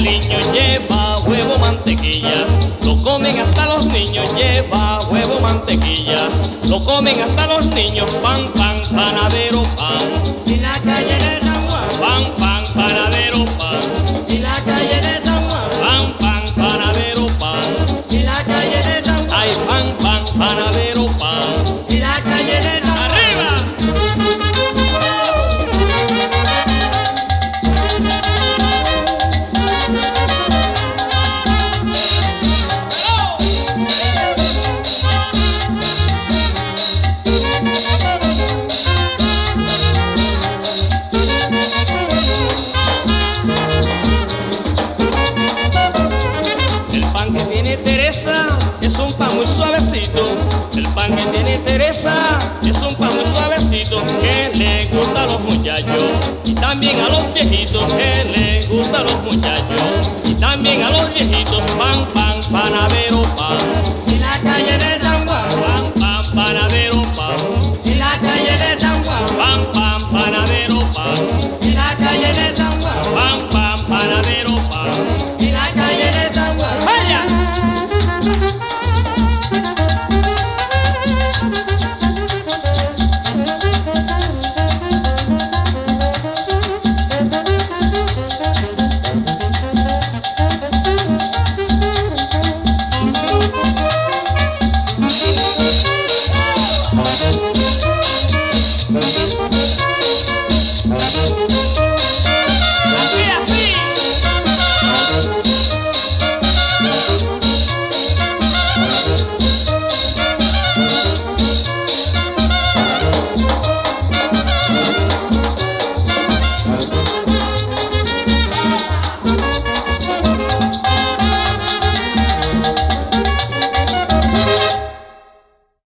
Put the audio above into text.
niños lleva huevo, mantequilla. Lo comen hasta los niños, lleva huevo, mantequilla. Lo comen hasta los niños, pan, pan, panadero, pan. Y la calle de San Juan, Pan, pan, panadero, pan. y la calle de San Juan, Pan, pan, panadero, pan. y la calle de San Juan, Ay, pan, pan, panadero, pan. y la calle de San Juan. ¡Arriba! El pan que tiene Teresa es un pan muy suavecito. El pan que tiene Teresa es un pan muy suavecito que le gusta a los muchachos y también a los viejitos, que le gusta a los muchachos y también a los viejitos. Pan, pan, panadero, pan. Y la calle de San Juan, Pan, pan, panadero, pan. y la calle de San Juan, Pan, pan, panadero, pan. y la calle de San Juan, Pan, pan, panadero, pan. y la calle de San Juan.